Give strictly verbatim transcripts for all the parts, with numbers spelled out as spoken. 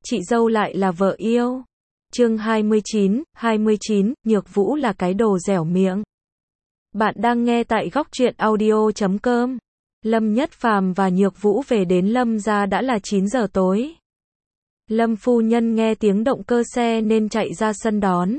chị dâu lại là vợ yêu. Chương hai mươi chín, hai mươi chín, Nhược Vũ là cái đồ dẻo miệng. Bạn đang nghe tại góc truyện audio chấm com. Lâm Nhất Phàm và Nhược Vũ về đến Lâm gia đã là chín giờ tối. Lâm phu nhân nghe tiếng động cơ xe nên chạy ra sân đón.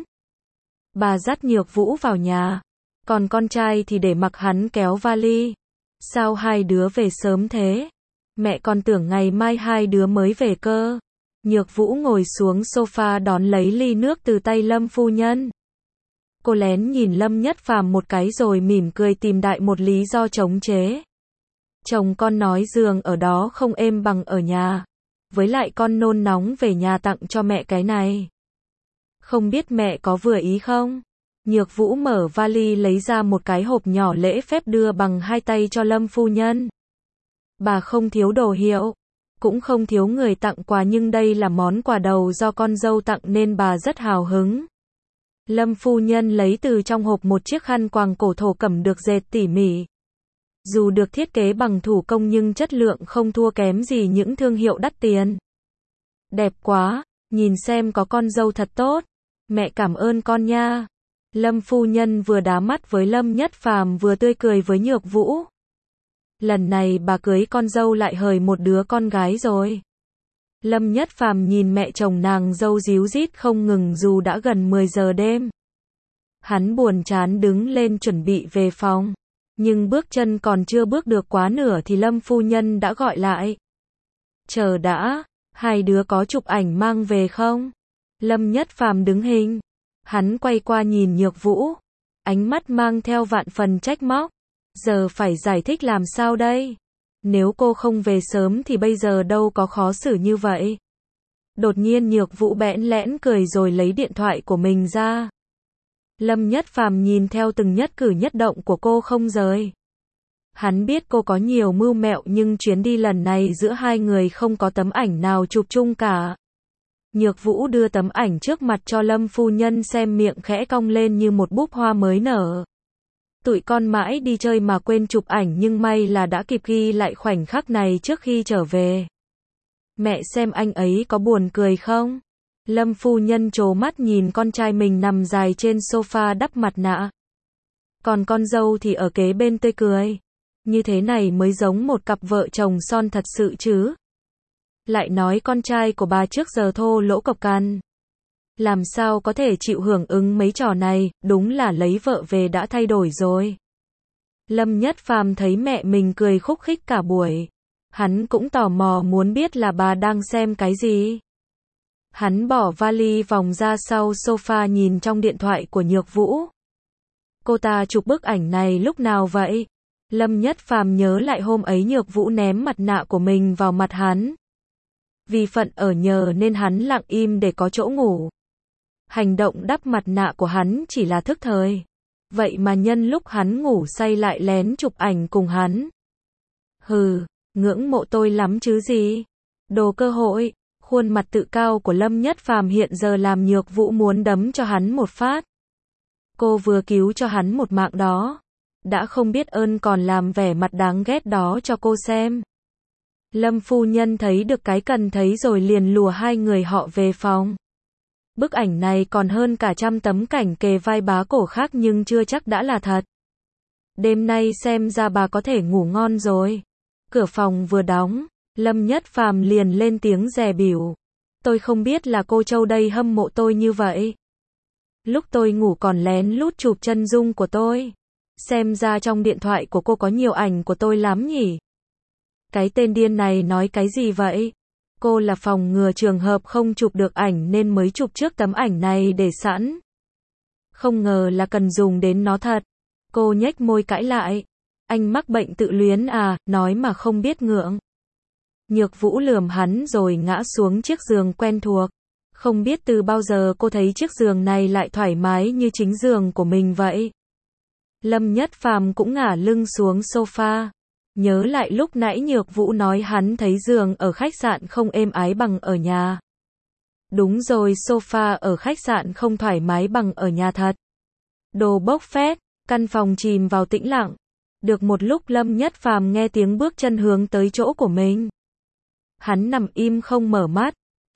Bà dắt Nhược Vũ vào nhà, còn con trai thì để mặc hắn kéo vali. Sao hai đứa về sớm thế? Mẹ còn tưởng ngày mai hai đứa mới về cơ. Nhược Vũ ngồi xuống sofa đón lấy ly nước từ tay Lâm phu nhân. Cô lén nhìn Lâm Nhất Phàm một cái rồi mỉm cười tìm đại một lý do chống chế. Chồng con nói giường ở đó không êm bằng ở nhà. Với lại con nôn nóng về nhà tặng cho mẹ cái này. Không biết mẹ có vừa ý không? Nhược Vũ mở vali lấy ra một cái hộp nhỏ lễ phép đưa bằng hai tay cho Lâm phu nhân. Bà không thiếu đồ hiệu, cũng không thiếu người tặng quà, nhưng đây là món quà đầu do con dâu tặng nên bà rất hào hứng. Lâm phu nhân lấy từ trong hộp một chiếc khăn quàng cổ thổ cẩm được dệt tỉ mỉ. Dù được thiết kế bằng thủ công nhưng chất lượng không thua kém gì những thương hiệu đắt tiền. Đẹp quá, nhìn xem có con dâu thật tốt. Mẹ cảm ơn con nha. Lâm phu nhân vừa đá mắt với Lâm Nhất Phàm vừa tươi cười với Nhược Vũ. Lần này bà cưới con dâu lại hời một đứa con gái rồi. Lâm Nhất Phàm nhìn mẹ chồng nàng dâu díu dít không ngừng dù đã gần mười giờ đêm. Hắn buồn chán đứng lên chuẩn bị về phòng. Nhưng bước chân còn chưa bước được quá nửa thì Lâm phu nhân đã gọi lại. Chờ đã, hai đứa có chụp ảnh mang về không? Lâm Nhất Phàm đứng hình. Hắn quay qua nhìn Nhược Vũ. Ánh mắt mang theo vạn phần trách móc. Giờ phải giải thích làm sao đây? Nếu cô không về sớm thì bây giờ đâu có khó xử như vậy. Đột nhiên Nhược Vũ bẽn lẽn cười rồi lấy điện thoại của mình ra. Lâm Nhất Phàm nhìn theo từng nhất cử nhất động của cô không rời. Hắn biết cô có nhiều mưu mẹo nhưng chuyến đi lần này giữa hai người không có tấm ảnh nào chụp chung cả. Nhược Vũ đưa tấm ảnh trước mặt cho Lâm phu nhân xem, miệng khẽ cong lên như một búp hoa mới nở. Tụi con mãi đi chơi mà quên chụp ảnh nhưng may là đã kịp ghi lại khoảnh khắc này trước khi trở về. Mẹ xem anh ấy có buồn cười không? Lâm phu nhân trố mắt nhìn con trai mình nằm dài trên sofa đắp mặt nạ. Còn con dâu thì ở kế bên tươi cười. Như thế này mới giống một cặp vợ chồng son thật sự chứ. Lại nói con trai của bà trước giờ thô lỗ cộc cằn. Làm sao có thể chịu hưởng ứng mấy trò này, đúng là lấy vợ về đã thay đổi rồi. Lâm Nhất Phàm thấy mẹ mình cười khúc khích cả buổi. Hắn cũng tò mò muốn biết là bà đang xem cái gì. Hắn bỏ vali vòng ra sau sofa nhìn trong điện thoại của Nhược Vũ. Cô ta chụp bức ảnh này lúc nào vậy? Lâm Nhất Phàm nhớ lại hôm ấy Nhược Vũ ném mặt nạ của mình vào mặt hắn. Vì phận ở nhờ nên hắn lặng im để có chỗ ngủ. Hành động đắp mặt nạ của hắn chỉ là thức thời. Vậy mà nhân lúc hắn ngủ say lại lén chụp ảnh cùng hắn. Hừ, ngưỡng mộ tôi lắm chứ gì. Đồ cơ hội. Khuôn mặt tự cao của Lâm Nhất Phàm hiện giờ làm Nhược Vũ muốn đấm cho hắn một phát. Cô vừa cứu cho hắn một mạng đó. Đã không biết ơn còn làm vẻ mặt đáng ghét đó cho cô xem. Lâm phu nhân thấy được cái cần thấy rồi liền lùa hai người họ về phòng. Bức ảnh này còn hơn cả trăm tấm cảnh kề vai bá cổ khác nhưng chưa chắc đã là thật. Đêm nay xem ra bà có thể ngủ ngon rồi. Cửa phòng vừa đóng, Lâm Nhất Phàm liền lên tiếng dè bỉu. Tôi không biết là cô Châu đây hâm mộ tôi như vậy. Lúc tôi ngủ còn lén lút chụp chân dung của tôi. Xem ra trong điện thoại của cô có nhiều ảnh của tôi lắm nhỉ. Cái tên điên này nói cái gì vậy? Cô là phòng ngừa trường hợp không chụp được ảnh nên mới chụp trước tấm ảnh này để sẵn. Không ngờ là cần dùng đến nó thật. Cô nhếch môi cãi lại. Anh mắc bệnh tự luyến à, nói mà không biết ngượng. Nhược Vũ lườm hắn rồi ngã xuống chiếc giường quen thuộc. Không biết từ bao giờ cô thấy chiếc giường này lại thoải mái như chính giường của mình vậy. Lâm Nhất Phàm cũng ngả lưng xuống sofa. Nhớ lại lúc nãy Nhược Vũ nói hắn thấy giường ở khách sạn không êm ái bằng ở nhà. Đúng rồi, sofa ở khách sạn không thoải mái bằng ở nhà thật. Đồ bốc phét, căn phòng chìm vào tĩnh lặng. Được một lúc Lâm Nhất Phàm nghe tiếng bước chân hướng tới chỗ của mình. Hắn nằm im không mở mắt.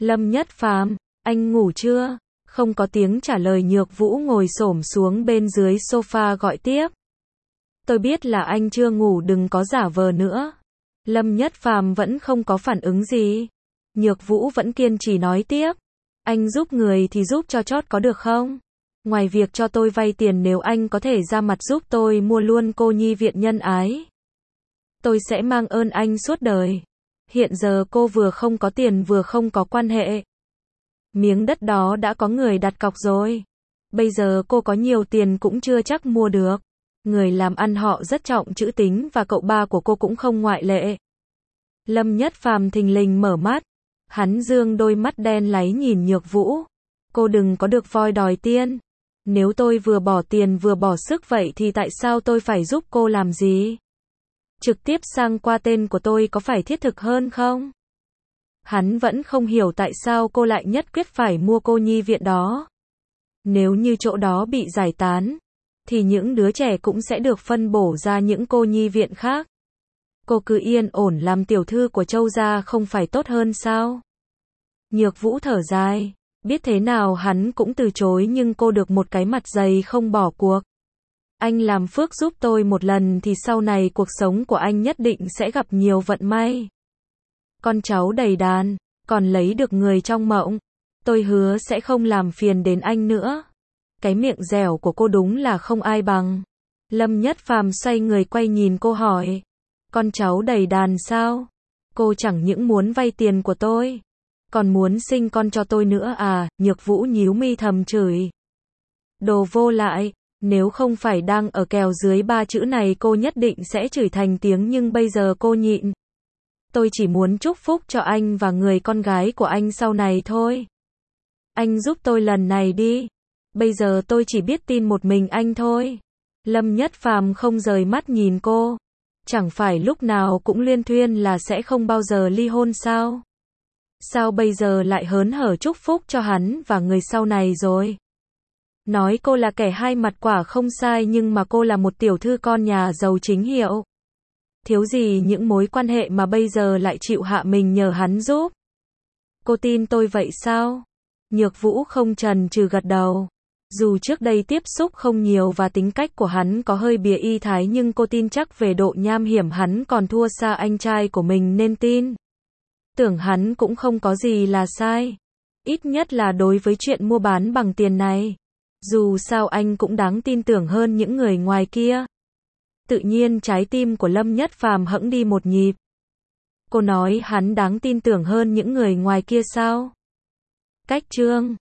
Lâm Nhất Phàm, anh ngủ chưa? Không có tiếng trả lời, Nhược Vũ ngồi xổm xuống bên dưới sofa gọi tiếp. Tôi biết là anh chưa ngủ, đừng có giả vờ nữa. Lâm Nhất Phàm vẫn không có phản ứng gì. Nhược Vũ vẫn kiên trì nói tiếp. Anh giúp người thì giúp cho chót có được không? Ngoài việc cho tôi vay tiền, nếu anh có thể ra mặt giúp tôi mua luôn cô nhi viện nhân ái, tôi sẽ mang ơn anh suốt đời. Hiện giờ cô vừa không có tiền vừa không có quan hệ. Miếng đất đó đã có người đặt cọc rồi. Bây giờ cô có nhiều tiền cũng chưa chắc mua được. Người làm ăn họ rất trọng chữ tín và cậu ba của cô cũng không ngoại lệ. Lâm Nhất Phàm thình lình mở mắt. Hắn dương đôi mắt đen láy nhìn Nhược Vũ. Cô đừng có được voi đòi tiên. Nếu tôi vừa bỏ tiền vừa bỏ sức vậy thì tại sao tôi phải giúp cô làm gì? Trực tiếp sang qua tên của tôi có phải thiết thực hơn không? Hắn vẫn không hiểu tại sao cô lại nhất quyết phải mua cô nhi viện đó. Nếu như chỗ đó bị giải tán, thì những đứa trẻ cũng sẽ được phân bổ ra những cô nhi viện khác. Cô cứ yên ổn làm tiểu thư của Châu gia không phải tốt hơn sao? Nhược Vũ thở dài, biết thế nào hắn cũng từ chối, nhưng cô được một cái mặt dày không bỏ cuộc. Anh làm phước giúp tôi một lần thì sau này cuộc sống của anh nhất định sẽ gặp nhiều vận may. Con cháu đầy đàn, còn lấy được người trong mộng. Tôi hứa sẽ không làm phiền đến anh nữa. Cái miệng dẻo của cô đúng là không ai bằng. Lâm Nhất Phàm xoay người quay nhìn cô hỏi. Con cháu đầy đàn sao? Cô chẳng những muốn vay tiền của tôi, còn muốn sinh con cho tôi nữa à? Nhược Vũ nhíu mi thầm chửi. Đồ vô lại, nếu không phải đang ở kèo dưới ba chữ này cô nhất định sẽ chửi thành tiếng, nhưng bây giờ cô nhịn. Tôi chỉ muốn chúc phúc cho anh và người con gái của anh sau này thôi. Anh giúp tôi lần này đi. Bây giờ tôi chỉ biết tin một mình anh thôi. Lâm Nhất Phàm không rời mắt nhìn cô. Chẳng phải lúc nào cũng luyên thuyên là sẽ không bao giờ ly hôn sao? Sao bây giờ lại hớn hở chúc phúc cho hắn và người sau này rồi? Nói cô là kẻ hai mặt quả không sai, nhưng mà cô là một tiểu thư con nhà giàu chính hiệu. Thiếu gì những mối quan hệ mà bây giờ lại chịu hạ mình nhờ hắn giúp. Cô tin tôi vậy sao? Nhược Vũ không chần chừ gật đầu. Dù trước đây tiếp xúc không nhiều và tính cách của hắn có hơi bìa y thái, nhưng cô tin chắc về độ nham hiểm hắn còn thua xa anh trai của mình nên tin. Tưởng hắn cũng không có gì là sai. Ít nhất là đối với chuyện mua bán bằng tiền này. Dù sao anh cũng đáng tin tưởng hơn những người ngoài kia. Tự nhiên trái tim của Lâm Nhất Phàm hững đi một nhịp. Cô nói hắn đáng tin tưởng hơn những người ngoài kia sao? Cách chương